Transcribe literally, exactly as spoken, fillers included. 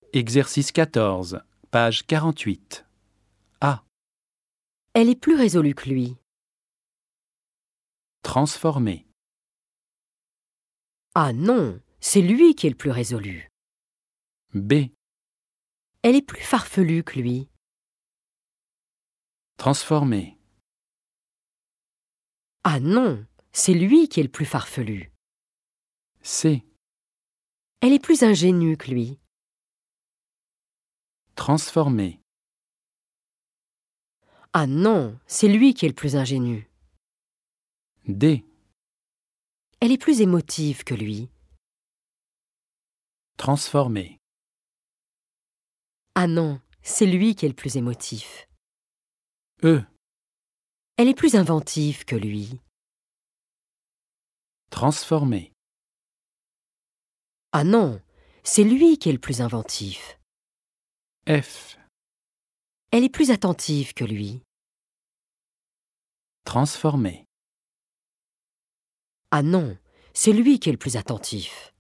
Exercice quatorze, page quarante-huit. A. Elle est plus résolue que lui. Transformer. Ah non, c'est lui qui est le plus résolu. B. Elle est plus farfelue que lui. Transformer. Ah non, c'est lui qui est le plus farfelu. C. Elle est plus ingénue que lui. Transformer. Ah non, c'est lui qui est le plus ingénu. D. Elle est plus émotive que lui. Transformer. Ah non, c'est lui qui est le plus émotif. E. Elle est plus inventive que lui. Transformer. Ah non, c'est lui qui est le plus inventif. F. Elle est plus attentive que lui. Transformer. Ah non, c'est lui qui est le plus attentif.